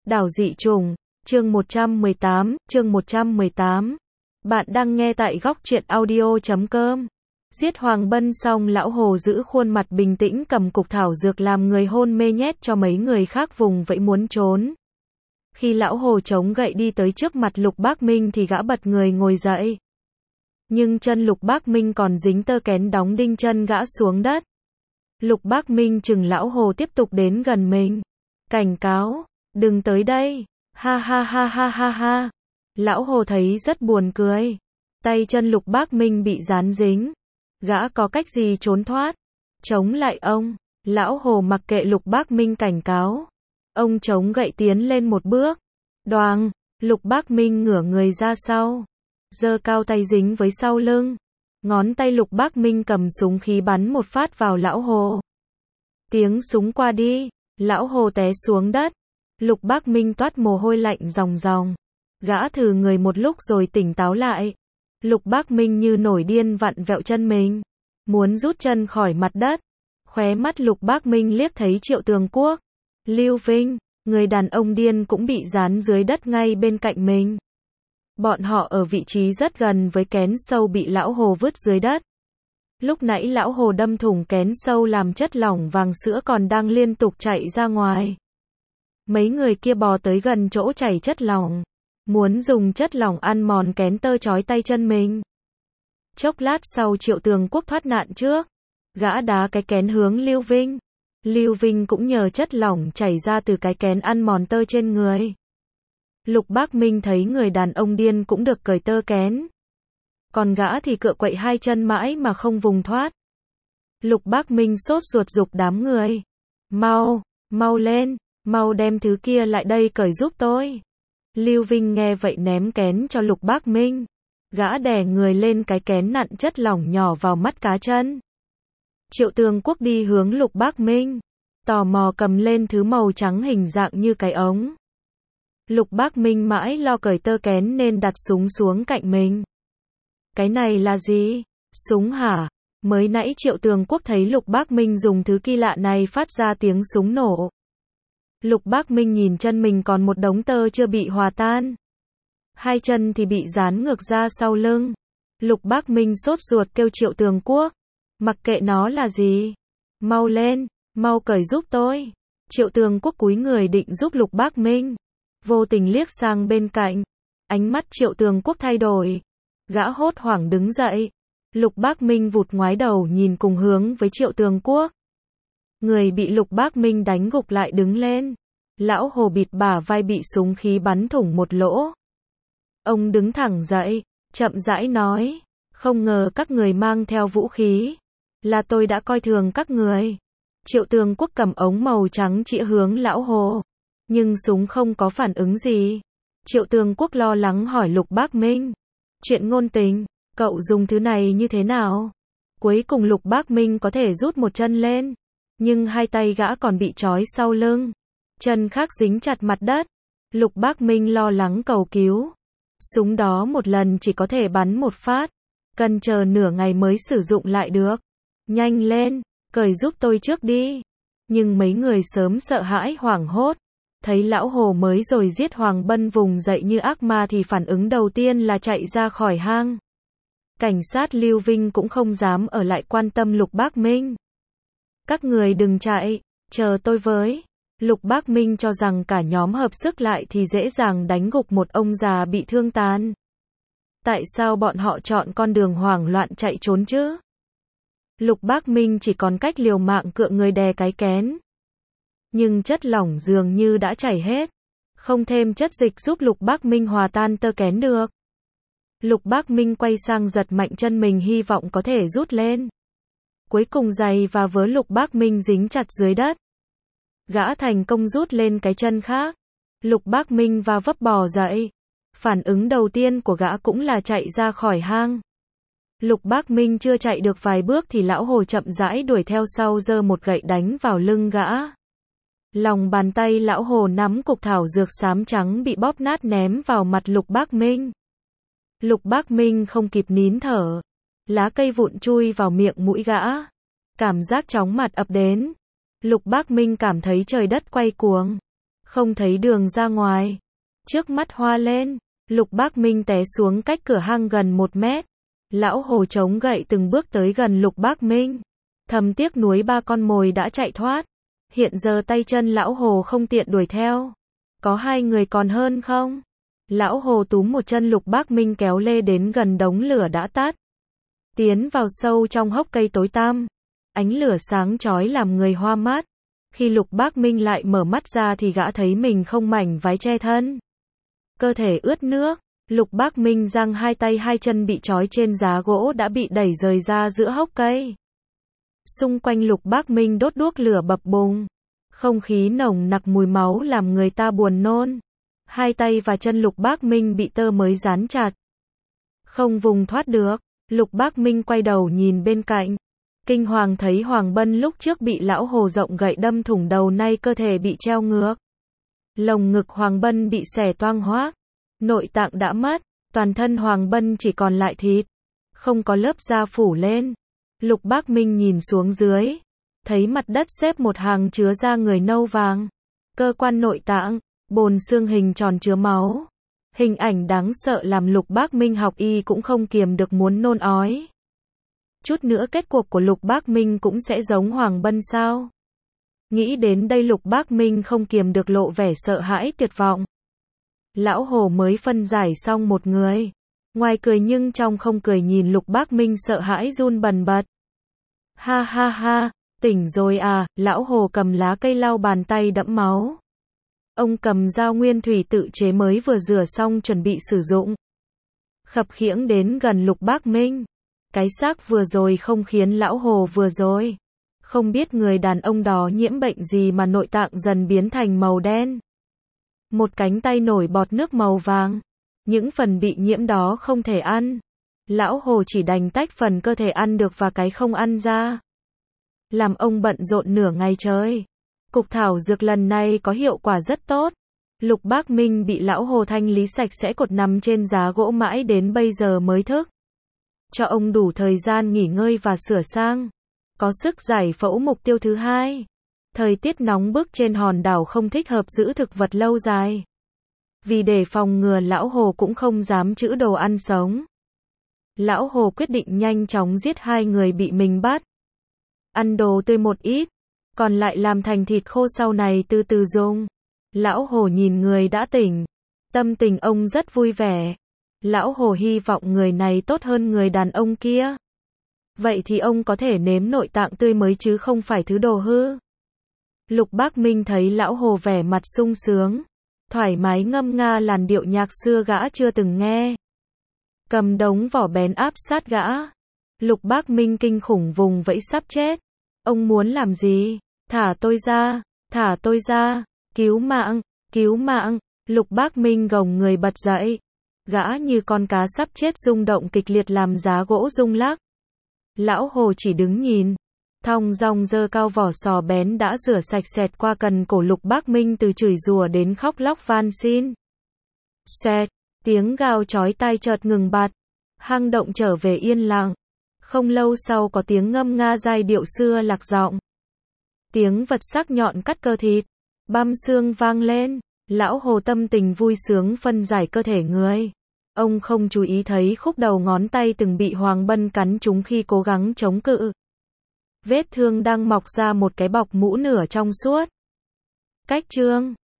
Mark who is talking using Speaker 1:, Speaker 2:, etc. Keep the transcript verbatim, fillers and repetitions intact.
Speaker 1: Đảo dị trùng, chương một trăm mười tám, chương một trăm mười tám. Bạn đang nghe tại góc truyện audio chấm com. Giết Hoàng Bân xong, lão Hồ giữ khuôn mặt bình tĩnh cầm cục thảo dược làm người hôn mê nhét cho mấy người khác vùng vẫy muốn trốn. Khi lão Hồ chống gậy đi tới trước mặt Lục Bác Minh thì gã bật người ngồi dậy. Nhưng chân Lục Bác Minh còn dính tơ kén đóng đinh chân gã xuống đất. Lục Bác Minh chừng lão Hồ tiếp tục đến gần mình. Cảnh cáo, đừng tới đây, ha ha ha ha ha ha. Lão Hồ thấy rất buồn cười. Tay chân Lục Bác Minh bị dán dính. Gã có cách gì trốn thoát? Chống lại ông. Lão Hồ mặc kệ Lục Bác Minh cảnh cáo. Ông chống gậy tiến lên một bước. Đoàng, Lục Bác Minh ngửa người ra sau. Giơ cao tay dính với sau lưng. Ngón tay Lục Bác Minh cầm súng khí bắn một phát vào lão Hồ. Tiếng súng qua đi, lão Hồ té xuống đất. Lục Bác Minh toát mồ hôi lạnh ròng ròng. Gã thử người một lúc rồi tỉnh táo lại. Lục Bác Minh như nổi điên vặn vẹo chân mình, muốn rút chân khỏi mặt đất. Khóe mắt Lục Bác Minh liếc thấy Triệu Tường Quốc, Lưu Vinh, người đàn ông điên cũng bị dán dưới đất ngay bên cạnh mình. Bọn họ ở vị trí rất gần với kén sâu bị lão Hồ vứt dưới đất. Lúc nãy lão Hồ đâm thủng kén sâu làm chất lỏng vàng sữa còn đang liên tục chạy ra ngoài. Mấy người kia bò tới gần chỗ chảy chất lỏng, muốn dùng chất lỏng ăn mòn kén tơ trói tay chân mình. Chốc lát sau Triệu Tường Quốc thoát nạn trước. Gã đá cái kén hướng Lưu Vinh. Lưu Vinh cũng nhờ chất lỏng chảy ra từ cái kén ăn mòn tơ trên người. Lục Bác Minh thấy người đàn ông điên cũng được cởi tơ kén. Còn gã thì cựa quậy hai chân mãi mà không vùng thoát. Lục Bác Minh sốt ruột giục đám người. Mau, mau lên, mau đem thứ kia lại đây cởi giúp tôi. Lưu Vinh nghe vậy ném kén cho Lục Bác Minh. Gã đè người lên cái kén nặn chất lỏng nhỏ vào mắt cá chân. Triệu Tường Quốc đi hướng Lục Bác Minh, tò mò cầm lên thứ màu trắng hình dạng như cái ống. Lục Bác Minh mãi lo cởi tơ kén nên đặt súng xuống cạnh mình. Cái này là gì? Súng hả? Mới nãy Triệu Tường Quốc thấy Lục Bác Minh dùng thứ kỳ lạ này phát ra tiếng súng nổ. Lục Bác Minh nhìn chân mình còn một đống tơ chưa bị hòa tan. Hai chân thì bị dán ngược ra sau lưng. Lục Bác Minh sốt ruột kêu Triệu Tường Quốc. Mặc kệ nó là gì. Mau lên, mau cởi giúp tôi. Triệu Tường Quốc cúi người định giúp Lục Bác Minh. Vô tình liếc sang bên cạnh. Ánh mắt Triệu Tường Quốc thay đổi. Gã hốt hoảng đứng dậy. Lục Bác Minh vụt ngoái đầu nhìn cùng hướng với Triệu Tường Quốc. Người bị Lục Bác Minh đánh gục lại đứng lên. Lão Hồ bịt bả vai bị súng khí bắn thủng một lỗ. Ông đứng thẳng dậy, chậm rãi nói. Không ngờ các người mang theo vũ khí. Là tôi đã coi thường các người. Triệu Tường Quốc cầm ống màu trắng chĩa hướng lão Hồ. Nhưng súng không có phản ứng gì. Triệu Tường Quốc lo lắng hỏi Lục Bác Minh. Chuyện ngôn tình, cậu dùng thứ này như thế nào? Cuối cùng Lục Bác Minh có thể rút một chân lên. Nhưng hai tay gã còn bị trói sau lưng. Chân khác dính chặt mặt đất. Lục Bác Minh lo lắng cầu cứu. Súng đó một lần chỉ có thể bắn một phát. Cần chờ nửa ngày mới sử dụng lại được. Nhanh lên, cởi giúp tôi trước đi. Nhưng mấy người sớm sợ hãi hoảng hốt. Thấy lão Hồ mới rồi giết Hoàng Bân vùng dậy như ác ma thì phản ứng đầu tiên là chạy ra khỏi hang. Cảnh sát Lưu Vinh cũng không dám ở lại quan tâm Lục Bác Minh. Các người đừng chạy, chờ tôi với. Lục Bác Minh cho rằng cả nhóm hợp sức lại thì dễ dàng đánh gục một ông già bị thương tàn. Tại sao bọn họ chọn con đường hoảng loạn chạy trốn chứ? Lục Bác Minh chỉ còn cách liều mạng cựa người đè cái kén. Nhưng chất lỏng dường như đã chảy hết. Không thêm chất dịch giúp Lục Bác Minh hòa tan tơ kén được. Lục Bác Minh quay sang giật mạnh chân mình hy vọng có thể rút lên. Cuối cùng giày và vớ Lục Bác Minh dính chặt dưới đất. Gã thành công rút lên cái chân khác. Lục Bác Minh và vấp bò dậy. Phản ứng đầu tiên của gã cũng là chạy ra khỏi hang. Lục Bác Minh chưa chạy được vài bước thì lão Hồ chậm rãi đuổi theo sau giơ một gậy đánh vào lưng gã. Lòng bàn tay lão Hồ nắm cục thảo dược xám trắng bị bóp nát ném vào mặt Lục Bác Minh. Lục Bác Minh không kịp nín thở. Lá cây vụn chui vào miệng mũi gã. Cảm giác chóng mặt ập đến. Lục Bác Minh cảm thấy trời đất quay cuồng. không thấy đường ra ngoài. Trước mắt hoa lên, Lục Bác Minh té xuống cách cửa hang gần một mét. Lão Hồ chống gậy từng bước tới gần Lục Bác Minh. Thầm tiếc nuối ba con mồi đã chạy thoát. Hiện giờ tay chân Lão Hồ không tiện đuổi theo. Có hai người còn hơn không? Lão Hồ túm một chân Lục Bác Minh kéo lê đến gần đống lửa đã tắt. Tiến vào sâu trong hốc cây tối tăm. Ánh lửa sáng chói làm người hoa mắt. Khi Lục Bác Minh lại mở mắt ra thì gã thấy mình không mảnh váy che thân. Cơ thể ướt nước. Lục Bác Minh giang hai tay hai chân bị trói trên giá gỗ đã bị đẩy rời ra giữa hốc cây. Xung quanh Lục Bác Minh đốt đuốc lửa bập bùng. Không khí nồng nặc mùi máu làm người ta buồn nôn. Hai tay và chân Lục Bác Minh bị tơ mới dán chặt. Không vùng thoát được. Lục Bác Minh quay đầu nhìn bên cạnh. Kinh hoàng thấy Hoàng Bân lúc trước bị Lão Hồ rộng gậy đâm thủng đầu, nay cơ thể bị treo ngược. Lồng ngực Hoàng Bân bị xẻ toang hoác. Nội tạng đã mất. Toàn thân Hoàng Bân chỉ còn lại thịt. Không có lớp da phủ lên. Lục Bác Minh nhìn xuống dưới. Thấy mặt đất xếp một hàng chứa da người nâu vàng. Cơ quan nội tạng, bồn xương hình tròn chứa máu. Hình ảnh đáng sợ làm Lục Bác Minh học y cũng không kiềm được muốn nôn ói. Chút nữa kết cuộc của Lục Bác Minh cũng sẽ giống Hoàng Bân sao? Nghĩ đến đây Lục Bác Minh không kiềm được lộ vẻ sợ hãi tuyệt vọng. Lão Hồ mới phân giải xong một người. Ngoài cười nhưng trong không cười nhìn Lục Bác Minh sợ hãi run bần bật. Ha ha ha, tỉnh rồi à, Lão Hồ cầm lá cây lau bàn tay đẫm máu. Ông cầm dao nguyên thủy tự chế mới vừa rửa xong chuẩn bị sử dụng. Khập khiễng đến gần Lục Bác Minh. Cái xác vừa rồi không khiến Lão Hồ vừa rồi. Không biết người đàn ông đó nhiễm bệnh gì mà nội tạng dần biến thành màu đen. Một cánh tay nổi bọt nước màu vàng. Những phần bị nhiễm đó không thể ăn. Lão Hồ chỉ đành tách phần cơ thể ăn được và cái không ăn ra. Làm ông bận rộn nửa ngày trời. Cục thảo dược lần này có hiệu quả rất tốt. Lục Bác Minh bị Lão Hồ thanh lý sạch sẽ cột nằm trên giá gỗ mãi đến bây giờ mới thức. Cho ông đủ thời gian nghỉ ngơi và sửa sang. Có sức giải phẫu mục tiêu thứ hai. Thời tiết nóng bức trên hòn đảo không thích hợp giữ thực vật lâu dài. Vì để phòng ngừa Lão Hồ cũng không dám trữ đồ ăn sống. Lão Hồ quyết định nhanh chóng giết hai người bị mình bắt. Ăn đồ tươi một ít, còn lại làm thành thịt khô sau này từ từ dùng. Lão Hồ nhìn người đã tỉnh. Tâm tình ông rất vui vẻ. Lão Hồ hy vọng người này tốt hơn người đàn ông kia. Vậy thì ông có thể nếm nội tạng tươi mới chứ không phải thứ đồ hư. Lục Bác Minh thấy Lão Hồ vẻ mặt sung sướng. Thoải mái ngâm nga làn điệu nhạc xưa gã chưa từng nghe. Cầm đống vỏ bén áp sát gã. Lục Bác Minh kinh khủng vùng vẫy sắp chết. Ông muốn làm gì? Thả tôi ra, thả tôi ra, cứu mạng, cứu mạng. Lục Bác Minh gồng người bật dậy. Gã như con cá sắp chết rung động kịch liệt làm giá gỗ rung lắc. Lão Hồ chỉ đứng nhìn. Thong dong giơ cao vỏ sò bén đã rửa sạch xẹt qua cần cổ Lục Bác Minh từ chửi rủa đến khóc lóc van xin. Xẹt, tiếng gào chói tai chợt ngừng bặt. Hang động trở về yên lặng. Không lâu sau có tiếng ngâm nga giai điệu xưa lạc giọng. Tiếng vật sắc nhọn cắt cơ thịt, băm xương vang lên. Lão Hồ tâm tình vui sướng phân giải cơ thể người. Ông không chú ý thấy khúc đầu ngón tay từng bị Hoàng Bân cắn trúng khi cố gắng chống cự. Vết thương đang mọc ra một cái bọc mũ nửa trong suốt. Cách chương